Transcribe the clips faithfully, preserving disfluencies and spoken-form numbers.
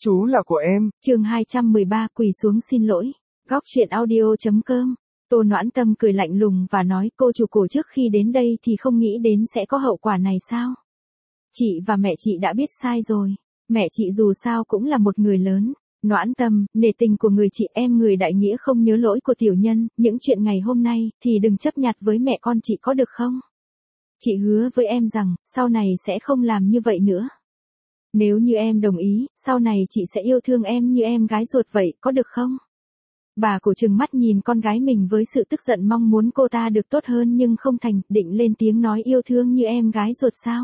Chú là của em. Chương hai trăm mười ba quỳ xuống xin lỗi. Góc truyện audio.com. Tô Noãn Tâm cười lạnh lùng và nói, cô chủ cổ trước khi đến đây thì không nghĩ đến sẽ có hậu quả này sao? Chị và mẹ chị đã biết sai rồi. Mẹ chị dù sao cũng là một người lớn. Noãn Tâm, nể tình của người chị em người đại nghĩa không nhớ lỗi của tiểu nhân, những chuyện ngày hôm nay thì đừng chấp nhặt với mẹ con chị có được không? Chị hứa với em rằng, sau này sẽ không làm như vậy nữa. Nếu như em đồng ý, sau này chị sẽ yêu thương em như em gái ruột vậy, có được không? Bà cổ trừng mắt nhìn con gái mình với sự tức giận mong muốn cô ta được tốt hơn nhưng không thành, định lên tiếng nói yêu thương như em gái ruột sao?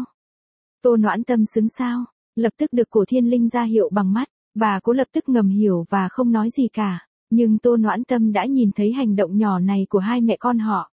Tô Noãn Tâm xứng sao? Lập tức được Cổ Thiên Linh ra hiệu bằng mắt, bà cố lập tức ngầm hiểu và không nói gì cả, nhưng Tô Noãn Tâm đã nhìn thấy hành động nhỏ này của hai mẹ con họ.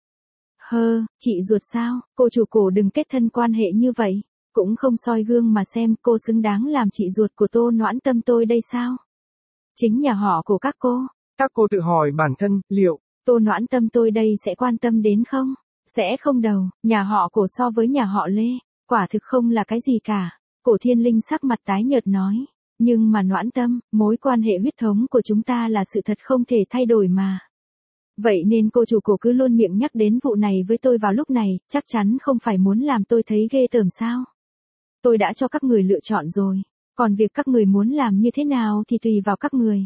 Hơ, chị ruột sao, cô chủ cổ đừng kết thân quan hệ như vậy, cũng không soi gương mà xem cô xứng đáng làm chị ruột của Tô Noãn Tâm tôi đây sao? Chính nhà họ của các cô. Các cô tự hỏi bản thân, liệu Tô Noãn Tâm tôi đây sẽ quan tâm đến không? Sẽ không đâu, nhà họ Cổ so với nhà họ Lê, quả thực không là cái gì cả. Cổ Thiên Linh sắc mặt tái nhợt nói, nhưng mà Noãn Tâm, mối quan hệ huyết thống của chúng ta là sự thật không thể thay đổi mà. Vậy nên cô chủ cổ cứ luôn miệng nhắc đến vụ này với tôi vào lúc này, chắc chắn không phải muốn làm tôi thấy ghê tởm sao? Tôi đã cho các người lựa chọn rồi, còn việc các người muốn làm như thế nào thì tùy vào các người.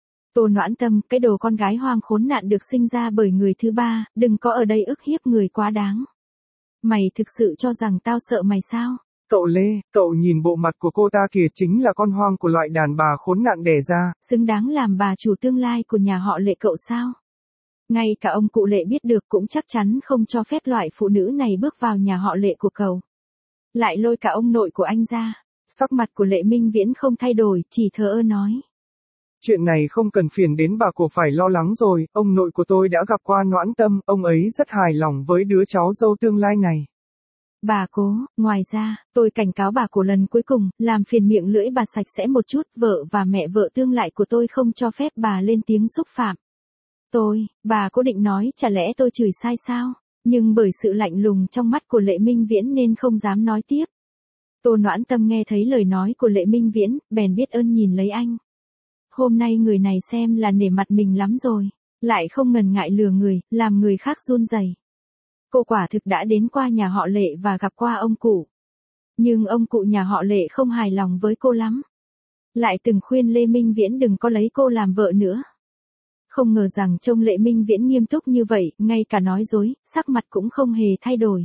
Tô Noãn Tâm, cái đồ con gái hoang khốn nạn được sinh ra bởi người thứ ba, đừng có ở đây ức hiếp người quá đáng. Mày thực sự cho rằng tao sợ mày sao? Cậu Lê, cậu nhìn bộ mặt của cô ta kìa, chính là con hoang của loại đàn bà khốn nạn đẻ ra. Xứng đáng làm bà chủ tương lai của nhà họ Lệ cậu sao? Ngay cả ông cụ Lệ biết được cũng chắc chắn không cho phép loại phụ nữ này bước vào nhà họ Lệ của cậu. Lại lôi cả ông nội của anh ra. Sắc mặt của Lệ Minh Viễn không thay đổi, chỉ thờ ơ nói. Chuyện này không cần phiền đến bà cổ phải lo lắng rồi, ông nội của tôi đã gặp qua Noãn Tâm, ông ấy rất hài lòng với đứa cháu dâu tương lai này. Bà cố, ngoài ra, tôi cảnh cáo bà cổ lần cuối cùng, làm phiền miệng lưỡi bà sạch sẽ một chút, vợ và mẹ vợ tương lại của tôi không cho phép bà lên tiếng xúc phạm. Tôi, bà cố định nói chả lẽ tôi chửi sai sao, nhưng bởi sự lạnh lùng trong mắt của Lệ Minh Viễn nên không dám nói tiếp. Tô Noãn Tâm nghe thấy lời nói của Lệ Minh Viễn, bèn biết ơn nhìn lấy anh. Hôm nay người này xem là nể mặt mình lắm rồi, lại không ngần ngại lừa người, làm người khác run rẩy. Cô quả thực đã đến qua nhà họ Lệ và gặp qua ông cụ. Nhưng ông cụ nhà họ Lệ không hài lòng với cô lắm. Lại từng khuyên Lê Minh Viễn đừng có lấy cô làm vợ nữa. Không ngờ rằng trông Lệ Minh Viễn nghiêm túc như vậy, ngay cả nói dối, sắc mặt cũng không hề thay đổi.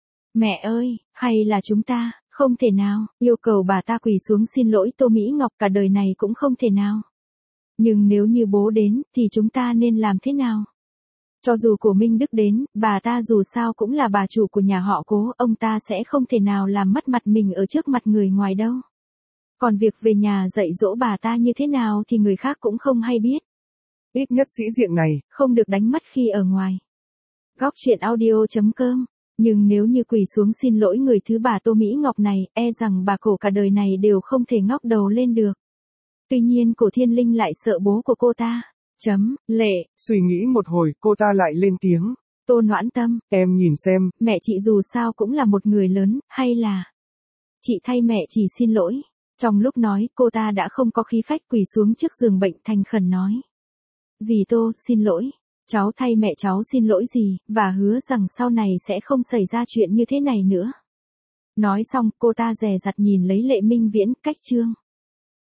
Mẹ ơi, hay là chúng ta, không thể nào, yêu cầu bà ta quỳ xuống xin lỗi Tô Mỹ Ngọc cả đời này cũng không thể nào. Nhưng nếu như bố đến, thì chúng ta nên làm thế nào? Cho dù của Minh Đức đến, bà ta dù sao cũng là bà chủ của nhà họ Cố, ông ta sẽ không thể nào làm mất mặt mình ở trước mặt người ngoài đâu. Còn việc về nhà dạy dỗ bà ta như thế nào thì người khác cũng không hay biết. Ít nhất sĩ diện này, không được đánh mất khi ở ngoài. Góc truyện audio.com. Nhưng nếu như quỳ xuống xin lỗi người thứ bà Tô Mỹ Ngọc này, e rằng bà cổ cả đời này đều không thể ngóc đầu lên được. Tuy nhiên Cổ Thiên Linh lại sợ bố của cô ta. Chấm, Lệ. Suy nghĩ một hồi, cô ta lại lên tiếng. Tô Noãn Tâm. Em nhìn xem. Mẹ chị dù sao cũng là một người lớn, hay là chị thay mẹ chỉ xin lỗi. Trong lúc nói, cô ta đã không có khí phách quỳ xuống trước giường bệnh thành khẩn nói. Dì Tô, xin lỗi. Cháu thay mẹ cháu xin lỗi dì, và hứa rằng sau này sẽ không xảy ra chuyện như thế này nữa. Nói xong, cô ta dè dặt nhìn lấy Lệ Minh Viễn, cách chương.